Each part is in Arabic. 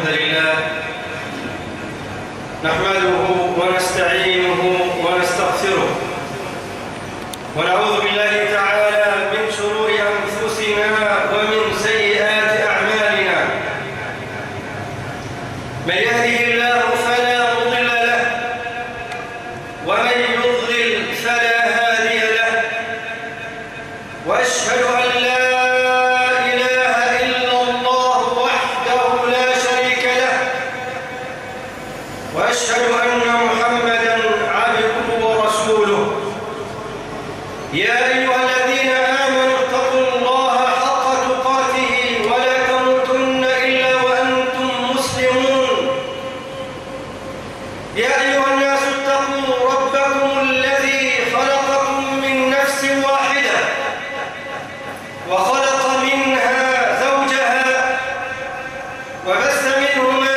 الحمد لله نحمده ونستعينه ونستغفره ونعوذ بالله تعالى من شرور أنفسنا ومن سيئات أعمالنا. من يهده الله فلا مضل له ومن يضلل فلا هادي له، وأشهد أن لا وأشهد أن محمدًا عبده ورسوله. يا أيها الذين آمنوا اتقوا الله حق تقاته ولا تموتن إلا وأنتم مسلمون. يا أيها الناس اتقوا ربكم الذي خلقكم من نفس واحدة وخلق منها زوجها وبث منهما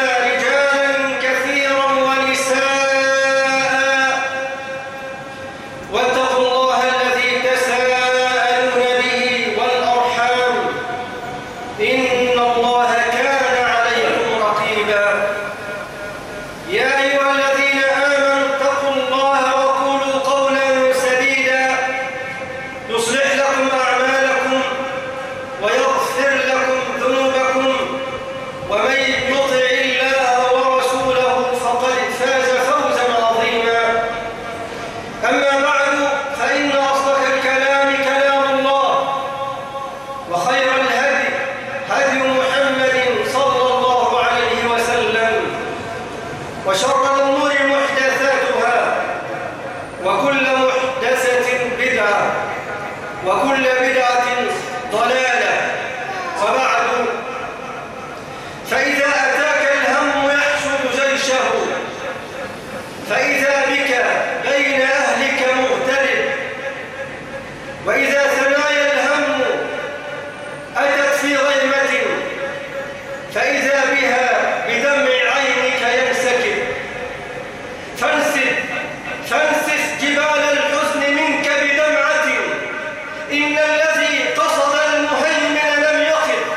وشر الأمور محدثاتها وكل محدثة بدعة وكل بدعة ضلالة. وبعد، فإذا أتاك الهم يحشد جيشه، فإذا بك بين أهلك مغترب، وإذا ثنايا الهم أتت في غيمة، فإذا بها بدمع عينك ينسكب. فانسف جبال الحزن منك بدمعة، إن الذي قصد المهيمن لم يقف.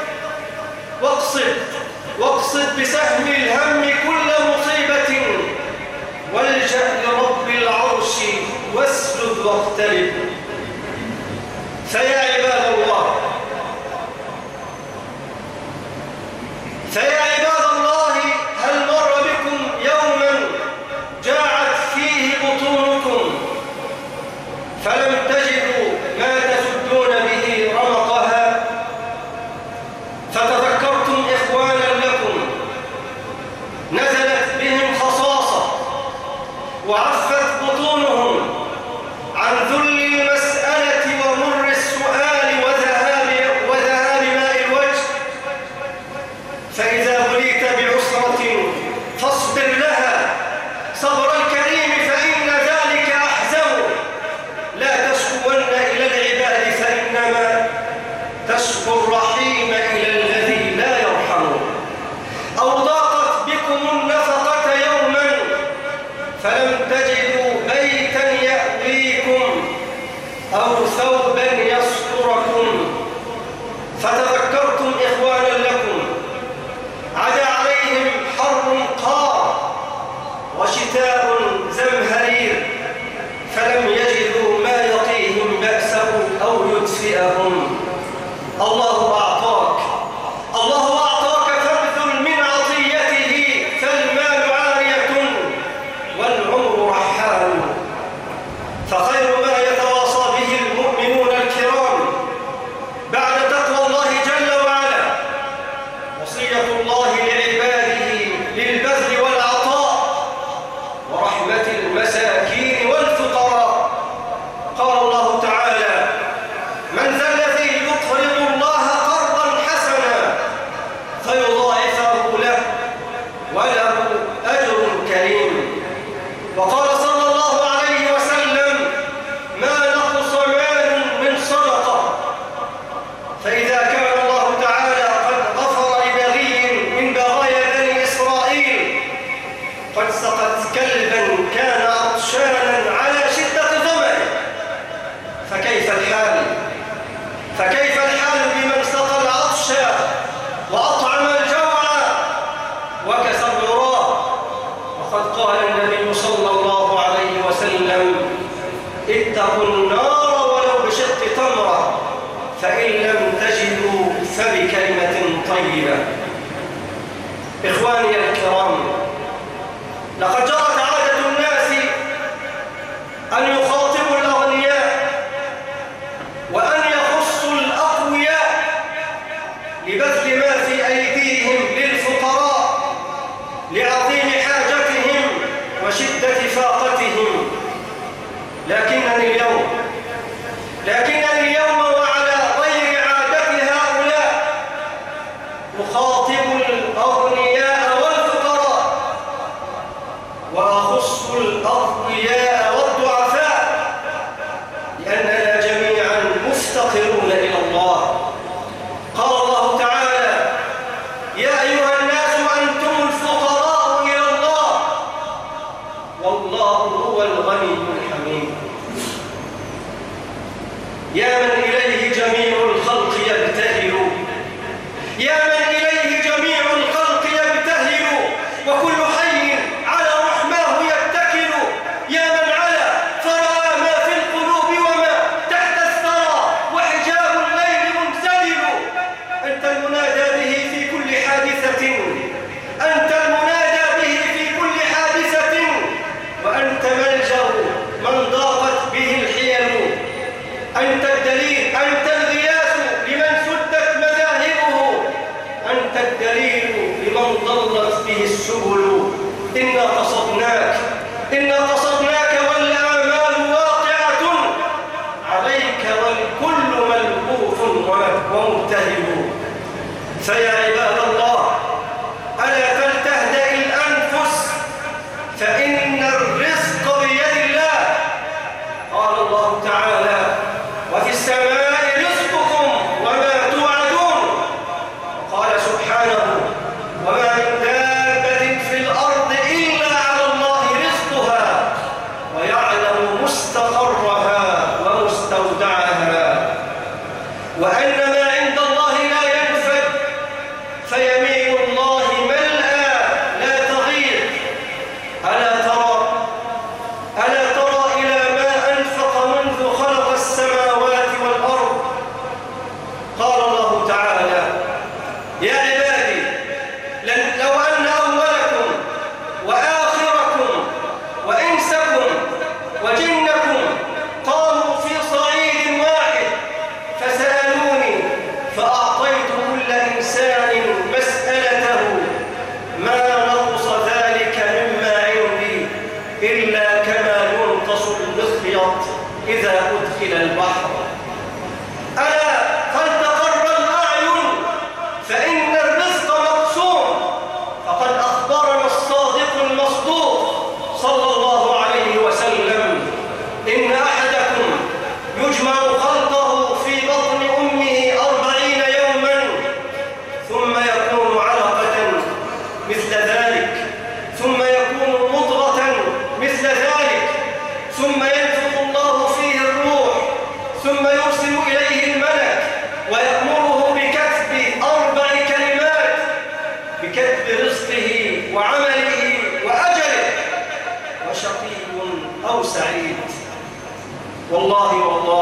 واقصد بسهم الهم كل مصيبة، والجأ لرب العرش واسجد واقترب. فيا عباد الله، هل مر بكم يوما جاعت فيه بطونكم فلم تجدوا ما تسدون به رمقها، فتذكرتم إخوانا لكم نزلت بهم خصاصة وعفت بطونهم عن ذل المسألة ومر السؤال وذهاب ماء الوجه، فإذا بليت بعسرة فاصبر لها صبر الكريم، فإن ذلك أحزن. لا تشكون إلى العباد، فإنما تشكو الرحيم إلى الذي لا يرحم. أو ضاقت بكم النفقة يوما فلم تجدوا بيتا يأويكم أو ثوبا يستركم، فتذكرتم إخوانا لكم عدا عليهم حر قار وشتاء زمهرير، فلم يجدوا ما يقيهم بأسه أو يدفئهم. الله أعطاك فابذل من عطيته، فالمال عارية والعمر رحال. فخير ما يتواصى به المؤمنون الكرام بعد تقوى الله جل وعلا وصية الله لعباده للبذل والعطاء ورحمة المساكين والفقراء. قال الله تعالى: من ذا الذي يقرض الله قرضا حسنا فيضاعفه له وله أجر كريم. وقال صلى الله عليه وسلم: ما نقص مال من صدقة. فإذا كان الله تعالى قد غفر لبغي من بغايا بني إسرائيل قد سقت كلبا كان عطشانا على شدة ظمأه، فكيف الحال بمن سقى العطش وأطعم الجوع اتقوا النار ولو بشق تمرة فإن لم تجدوا فبكلمة طيبة. إخواني الكرام، لقد جرت عادة الناس أن يخاطبوا الأغنياء وأن يخصوا الأقوياء لبذل ما في أيديهم للفقراء لعظيم حاجتهم وشدة فاقتهم. لكنني اليوم وعلى غير عادة هؤلاء أخاطب الأغنياء والفقراء وأخص الأقوياء والضعفاء، لأننا جميعا مفتقرون إلى الله. قال الله تعالى: يا أيها الناس أنتم الفقراء إلى الله والله هو الغني الحميد. يا من إليه جميع الخلق يبتهل، يا من إليه جميع الخلق يبتهل، وكل حي على رحماه يتكل. يا من على فرأى ما في القلوب وما تحت الثرى وحجاب الليل منسدل. أنت المنادى به في كل حادثة، أنت المنادى به في كل حادثة، وأنت ملجأ من ضاقت به الحيل. أنت الدليل، أنت الغياث لمن سدت مذاهبه، أنت الدليل لمن ضلت به السبل. إنا قصدناك والآمال واقعة عليك والكل ملهوف ومبتهل. فيا عباد الله، ألا فلتهدأ الأنفس فإن الرزق بيد الله. قال الله تعالى: وفي السماء رزقكم وما توعدون. وقال سبحانه: وما من دابة في الأرض إلا على الله رزقها ويعلم مستقرها ومستودعها، وأن ما عند الله لا ينفد، فيمين الله ملأى لا تغير. ألا ترى إلى ما أنفق منذ خلق السماوات والأرض. قال الله تعالى: يا عبادي لو أن أولكم وآخركم وإنسكم وجنكم قاموا في صعيد واحد فسألوني فأعطيت كل إنسان مسألته ما نقص ذلك مما عندي إلا كما ينقص المخيط إذا أدخل البحر. ألا فلتقر الأعين فإن الرزق مقسوم. فقد أخبرنا الصادق المصدوق صلى الله عليه وسلم: إن أحدكم يجمع خلقه في بطن أمه 40 يوما ثم يكون علقة مثل ذلك، ثم يكون مضغة مثل ذلك، ثم ينفخ الله فيه الروح، ثم يرسل إليه الملك ويأمره بكتب 4 كلمات: بكتب رزقه وعمله وأجله وشقي أو سعيد. والله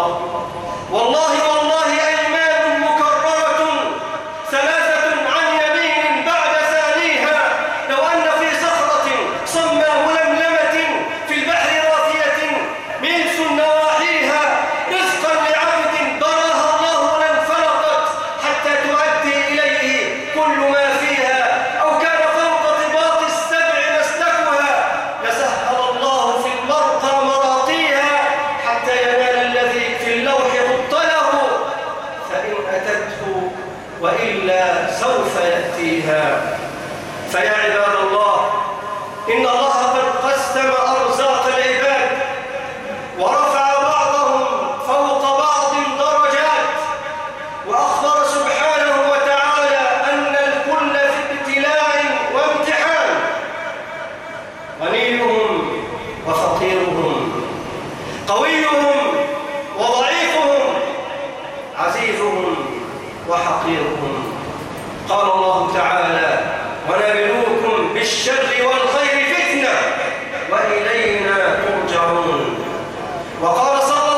أيمان مكررة 3 عن يمين بعد ثانيها. لو أن في صخرة صماء ململمة في البحر رافية ملس نواحيها رزقا لعبد براها الله لانفلقت حتى تؤدي إليه كل ما فيها، أو كان فوق طباق السبع مسلكها لسهل الله في المرقى مراقيها حتى ينال الذي في اللوح خطله، فإن أتته وإلا سوف يأتيها. فيا عباد الله، إن الله قد قسم أرزاق العباد ورفع بعضهم فوق بعض درجات، وأخبر سبحانه وتعالى أن الكل في ابتلاء وامتحان، غنيهم وفقيرهم، قويهم وضعيفهم، عزيزهم وحقيرهم. قال الله تعالى: ونبلوكم بالشر والخير فتنة وإلينا ترجعون. وقال صلى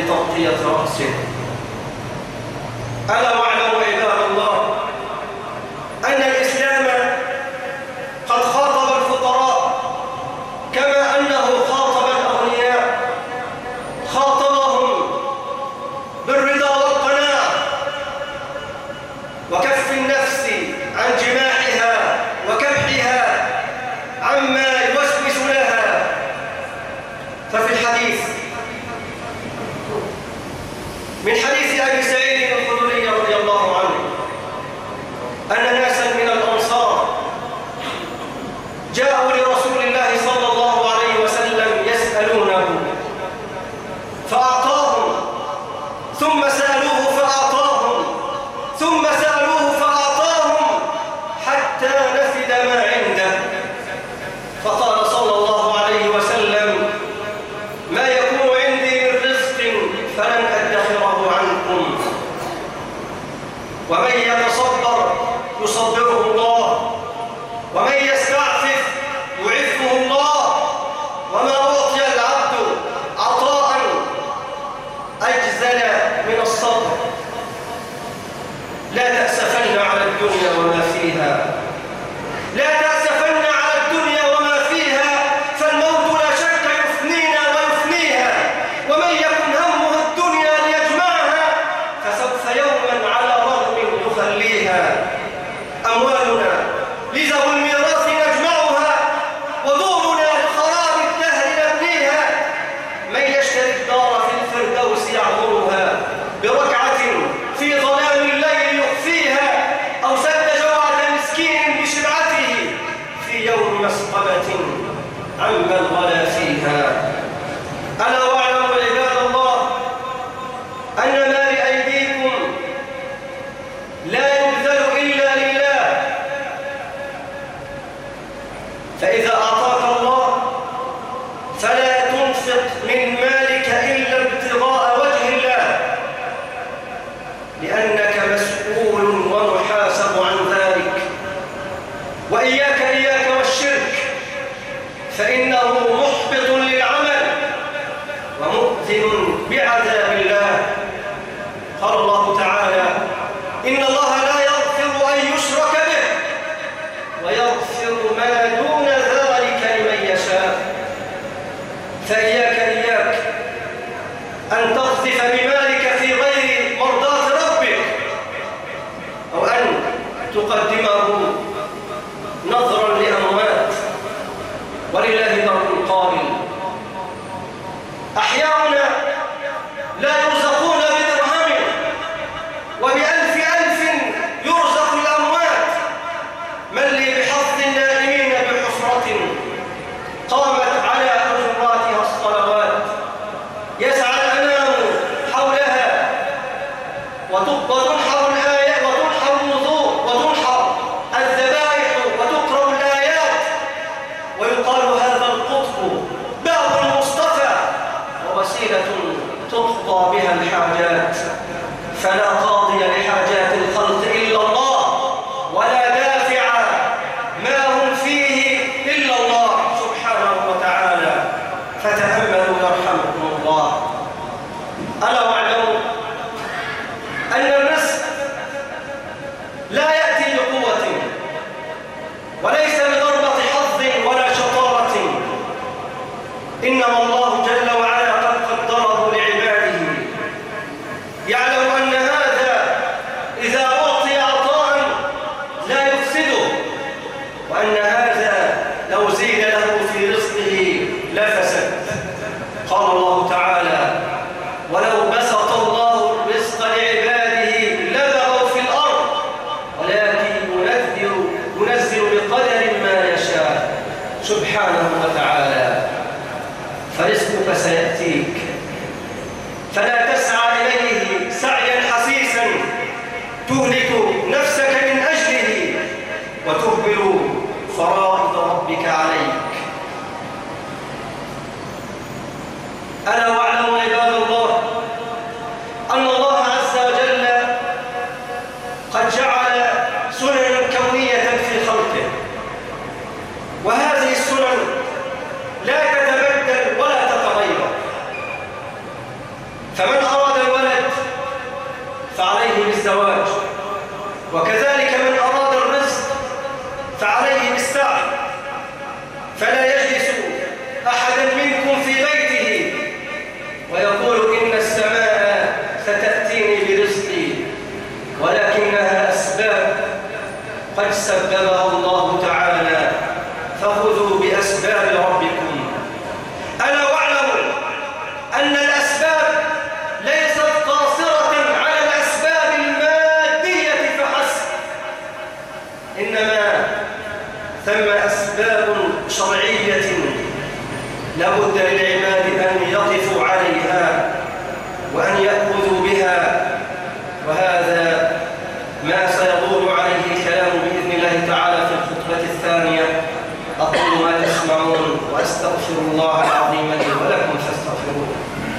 لتغطية رأسه. ألا واعلموا عباد الله أن الإسلام قد خاطب الفقراء كما أنه خاطب الأغنياء، خاطبهم بالرضا والقناعة وكف النفس عن جماحها وكبحها عما يوسوس لها. ففي الحديث من حديث أبي سعيد الخدري رضي الله عنه أن ناسا من الأنصار جاءوا لرسول الله صلى الله عليه وسلم يسألونه فأعطاهم، ثم سألوه فأعطاهم، ثم سألوه فأعطاهم حتى نفد ما عنده. فقال صلى الله عليه وسلم: ما يكون عندي من رزق فلن أدخره عنكم، ومن يتصبر يصبره الله، ومن يستعفف يعفه الله، وما أعطي العبد عطاء أجزل من الصبر. لا تأسفن على الدنيا وما فيها، لا تأسفن على الدنيا وما فيها، فالموت لا شك يفنينا ويفنيها، ومن يكن همه الدنيا ليجمعها فسوف يوما على رغم يخليها. أموالنا لذوي الميراث نجمعها، ودورنا لخراب الدهر نبنيها. من يشتري الدار في الفردوس يعمرها، بركعة في ظلام الليل يخفيها، أو سد جوعة مسكين بشبعته في يوم مسقبة عمن غلا فيها. ألا واعلموا عباد الله أن ما بأيديكم لا يبذل إلا لله، فإذا أعطاك الله فلا تنفق من مالك إلا ابتغاء وجه الله، لأنك مسؤول ومحاسب عن ذلك. وإياك والشرك، فإنه محبط للعمل ومؤذن بعذاب الله. قال الله تعالى: إن الله لا يغفر أن يشرك به ويغفر ما دون ذلك لمن يشاء. فإياك أن تقذف بمالك في غير مرضاة ربك، أو أن تقدمه نظرا لأموات. ولله در قائل: أحياؤنا لا يرزقون بدرهم، وبألف يرزق الأموات. من لي بحظ النائمين بحفرة قامت على حجراتها الصلوات، يسعى الأنام حولها وتنحر الآيات وتنحر النذور وتنحر الذبائح وتقرأ الآيات، ويقال هذا القطب باب المصطفى ووسيلة تقضى بها الحاجات، فلا قاضي لحاجات الخلق إلا الله، ولا دافع ما هم فيه إلا الله سبحانه وتعالى. فتأملوا يرحمكم الله. ألا واعلموا أن الرزق لا يأتي بقوة، وليس بضربة حظ ولا شطارة، إنما الله جل وعلا قد قدره لعباده. يعلم أن هذا إذا أعطي عطاء لا يفسده، وأن هذا لو زيد له في رزقه لفسد. قال الله تعالى: ولو بسط الله الرزق لعباده لبغوا في الأرض ولكن ينزل بقدر ما يشاء سبحانه وتعالى. فرزقك سيأتيك، فلا تسعى إليه سعيا حسيسا تهلك نفسك من أجله وتهمل فرائض ربك عليك. ألا واعلموا عباد الله أن الله عز وجل قد جعل سننا كونية في خلقه، وهذه السنن لا تتبدل ولا تتغير. فمن فعليه بالسعي، فلا يجلس أحدا منكم في بيته ويقول إن السماء ستأتيني برزقي، ولكنها أسباب قد سببها الله تعالى، فخذوا بأسباب ربكم. ألا واعلموا أن الأسباب ليست قاصرة على الأسباب المادية فحسب، إنما ثم أسباب شرعية لابد للعباد أن يقفوا عليها وأن يأخذوا بها، وهذا ما سيدور عليه الكلام بإذن الله تعالى في الخطبة الثانية. أقول ما تسمعون وأستغفر الله العظيم لي ولكم فاستغفروه.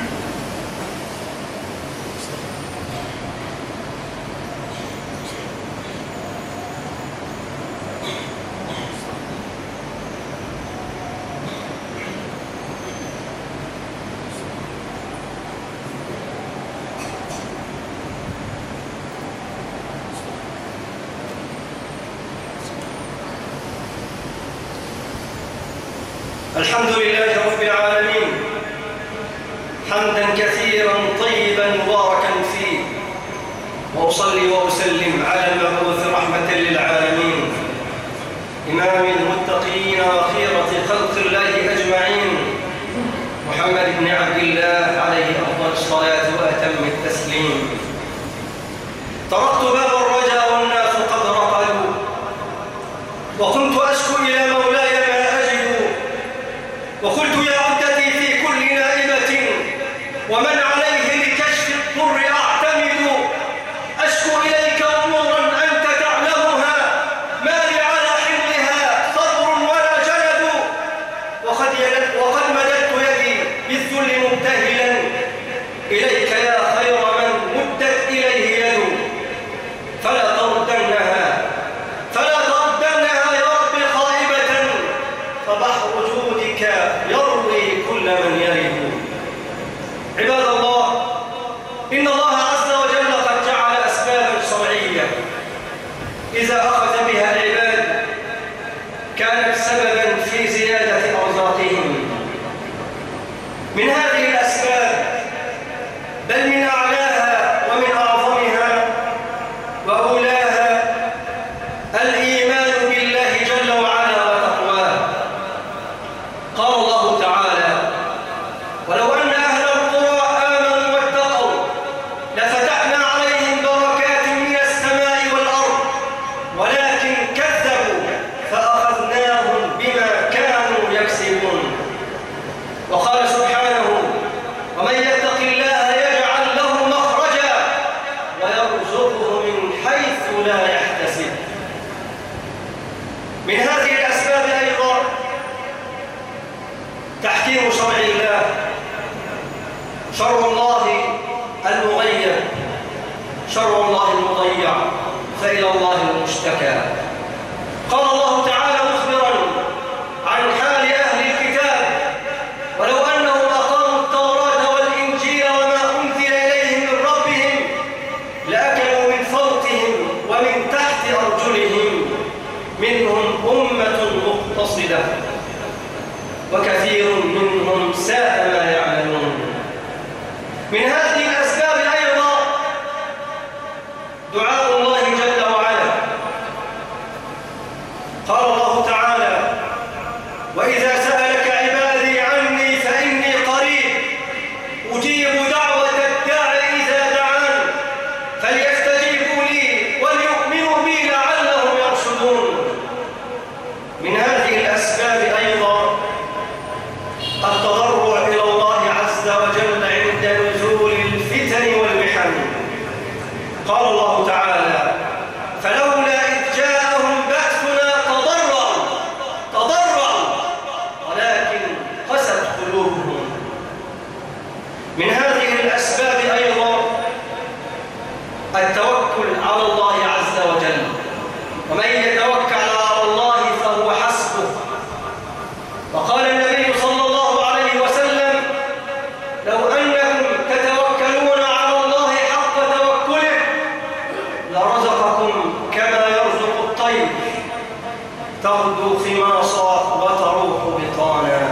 الحمد لله رب العالمين حمدا كثيرا طيبا مباركا فيه، وأصلي وأسلم على المبعوث رحمة للعالمين إمام المتقين وخيرة خلق الله أجمعين، محمد بن عبد الله عليه أفضل الصلاة وأتم التسليم. طرقت باب الرجاء والناس قد رقدوا، وكنت أشكو إلى مولاي ما أجد، وقلت يا عدتي في كل نائبة ومن عليه لكشف الضر أعتمد، أشكو إليك أمورا أنت تعلمها، ما لي على حملها صبر ولا جلد، وقد مددت يدي بالذل مبتهلا إليك يا خير من مدت إليه يد، فلا تردنها يا رب خائبة، فبحر جودك يروي كل من يرد. عباد الله، إن الله عز وجل قد جعل أسبابا شرعية إذا أخذ بها العباد كانت سببا في زيادة أرزاقهم. من هذه الأسباب بل من أعلاها ومن أعظمها وأولاها الإيمان بالله جل وعلا وتقواه. قال الله تعالى: ولو أن أهل القرى آمنوا واتقوا لفتحنا عليهم بركات من السماء والأرض ولكن كذبوا فأخذناهم بما كانوا يكسبون. وقال سبحانه: ومن يتق الله يجعل له مخرجا ويرزقه من حيث لا يحتسب. من هذه الأسباب أيضا تحكيم شرع الله، شرع الله المغيب، شرع الله المضيع، فإلى الله المشتكى. قال الله تعالى مخبرا عن حال أهل الكتاب: ولو أنهم أقاموا التوراة والإنجيل وما أنزل إليهم من ربهم لأكلوا من فوقهم ومن تحت أرجلهم منهم أمة مقتصدة وكثير منهم ساء ما يعملون. من هذه الأسباب أيضا دعاء الله جل وعلا. قال الله تعالى: وإذا سألك عبادي عني فإني قريب أجيب دعوة الداع إذا دعان فليستجيبوا لي وليؤمنوا بي لعلهم يرشدون. من هذه الأسباب أيضا التضرع إلى الله عز وجل عند نزول الفتن والمحن. قال الله تعالى: فلولا إذ جاءهم بأسنا تضرعوا تغدو خماصا وتروح بطانا.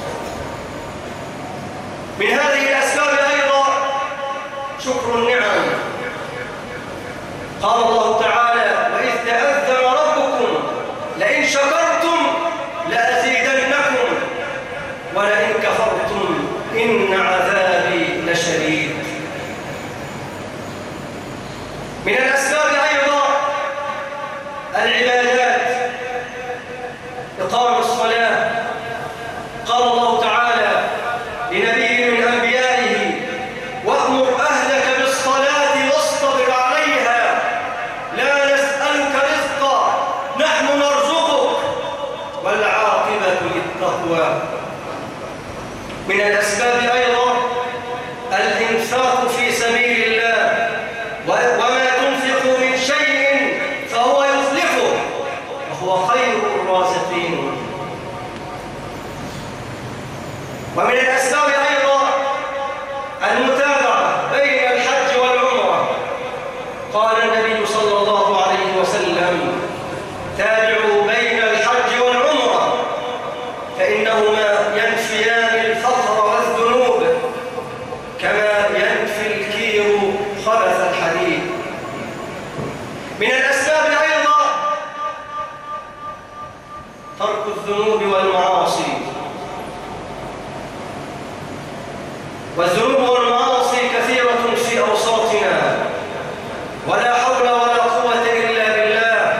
من هذه الأسباب أيضا شكر النعم. قال الله تعالى: وإذ تأذن ربكم لئن شكرتم لأزيدنكم ولئن كفرتم إن عذابي لشديد. من الأسباب أيضا العبادات، إقام الصلاة. قال الله تعالى لنبي من أنبيائه: وأمر أهلك بالصلاة واصطبر عليها لا نسألك رزقا نحن نرزقك والعاقبة للتقوى. من الأسباب أيضا الإنفاق في سبيل الله، وما تنفق من شيء فهو يخلفه وهو خير الرازقين. ومن الأسباب أيضا المتابعة بين الحج والعمرة. قال النبي صلى الله عليه وسلم: تابعوا بين الحج والعمرة فإنهما ينفيان الفقر والذنوب كما ينفي الكير خبث الحديد. من الأسباب أيضا ترك الذنوب والمعاصي. والذنوب والمعاصي كثيرة في أوساطنا، ولا حول ولا قوة إلا بالله.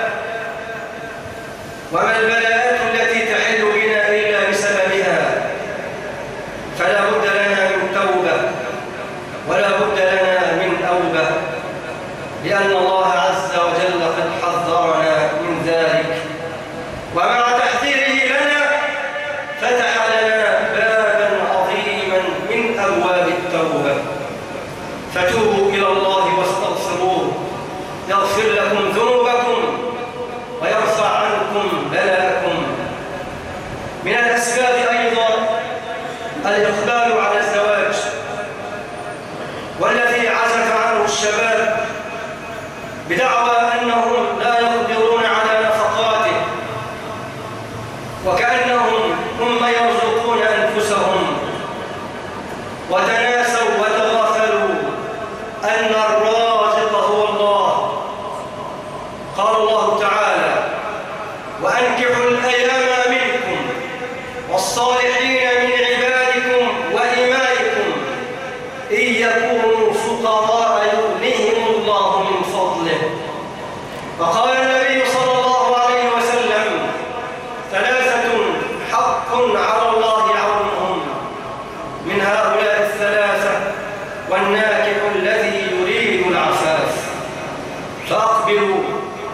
وما البلاءات التي تحل بنا إلا بسببها. فلا بد لنا من توبة ولا بد لنا من أوبة، لأن الله عز وجل قد حذرنا من ذلك، ومع تحذيره لنا فتح لنا بابا عظيما من أبواب التوبة. فتوبوا إلى الله واستغفروه يغفر لكم ذنوبكم ويرفع عنكم بلاءكم. من الأسباب أيضا الإقبال على الزواج، والذي عزف عنه الشباب بدعوى أنهم لا يقدرون على نفقاته، وكأنهم هم يرزقون أنفسهم، وتناسوا وتغافلوا أن الرازق هو الله. قال الله تعالى: وأنكحوا الأيام منكم والصالحين من عبادكم وإمائكم إن يكونوا فقراء يغنيهم الله من فضله. وقال النبي صلى الله عليه وسلم: ثلاثة حق على الله عونهم، من هؤلاء الثلاثة والناكح الذي يريد العفاف. فأقبلوا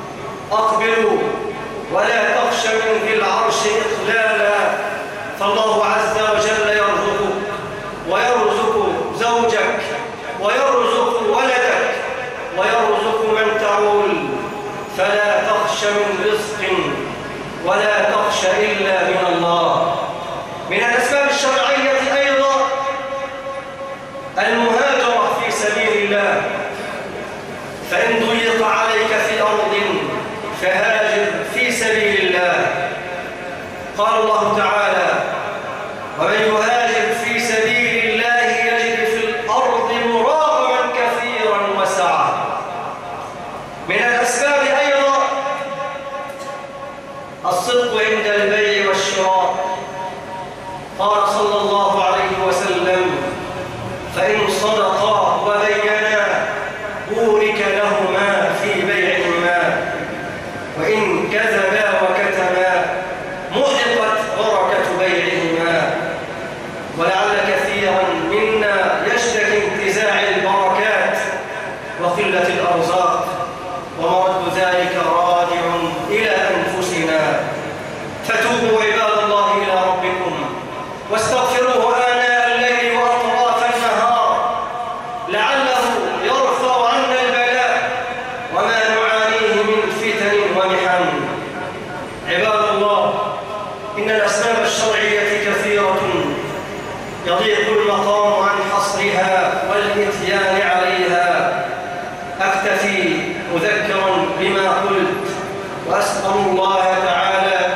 ولا تخش من ذي العرش إقلالا، فالله عز وجل يرزقك ويرزق زوجك ويرزق ولدك ويرزق من تعول. فلا تخش من رزق ولا تخش إلا من الله. من الأسباب الشرعية أيضا المهاجرة في سبيل الله. فإن ضيق عليك في أرض فهاجر في سبيل الله. قال الله تعالى: ومن يهاجر في سبيل الله يجد في الأرض مراغما كثيرا وسعة. من الأسباب أيضا الصدق عند البيع والشراء. قال صلى الله عليه وسلم: فإن صدقا وبينا بورك لهما في بيعهما، وإن كذبا وكتما محقت بركة بيعهما. ولعل كثيرا منا يشتكي انتزاع البركات وقلة الأرزاق، ومرد ذلك راجع إلى أنفسنا. فتوبوا عباد الله إلى ربكم واستغفروه آناء الليل وأطراف النهار لعله يرفع عنا البلاء وما نعانيه من فتن ومحن. عباد الله، إن الأسباب الشرعية كثيرة يضيق المقام عن حصرها والإتيان عليها. أكتفي مذكرا بما قلت، وأسأل الله تعالى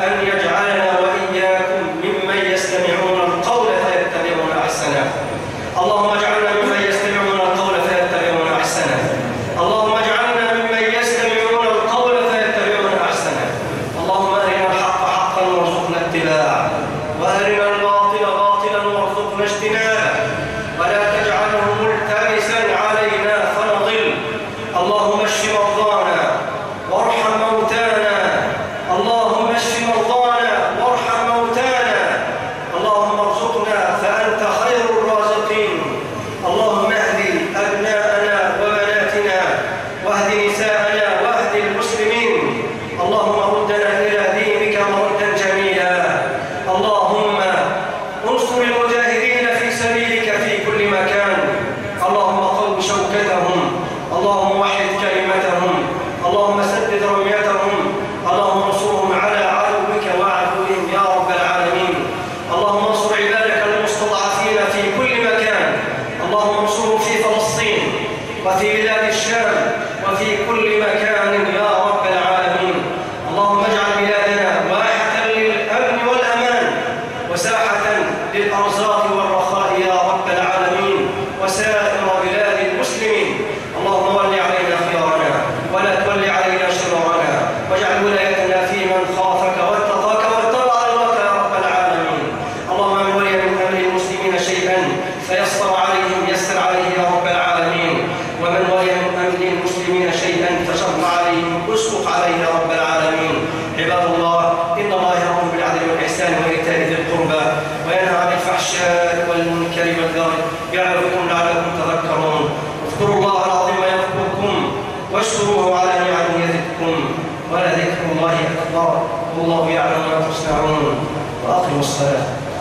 يعلم ما تصنعون وأقيموا الصلاة